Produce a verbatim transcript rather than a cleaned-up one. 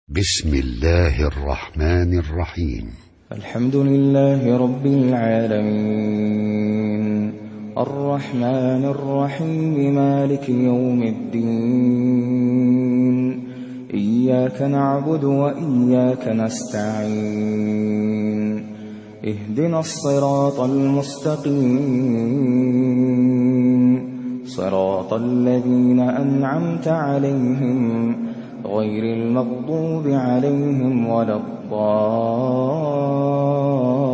بسم الله الرحمن الرحيم. الحمد لله رب العالمين الرحمن الرحيم مالك يوم الدين إياك نعبد وإياك نستعين اهدنا الصراط المستقيم صراط الذين أنعمت عليهم غير المغضوب عليهم ولا الضالين.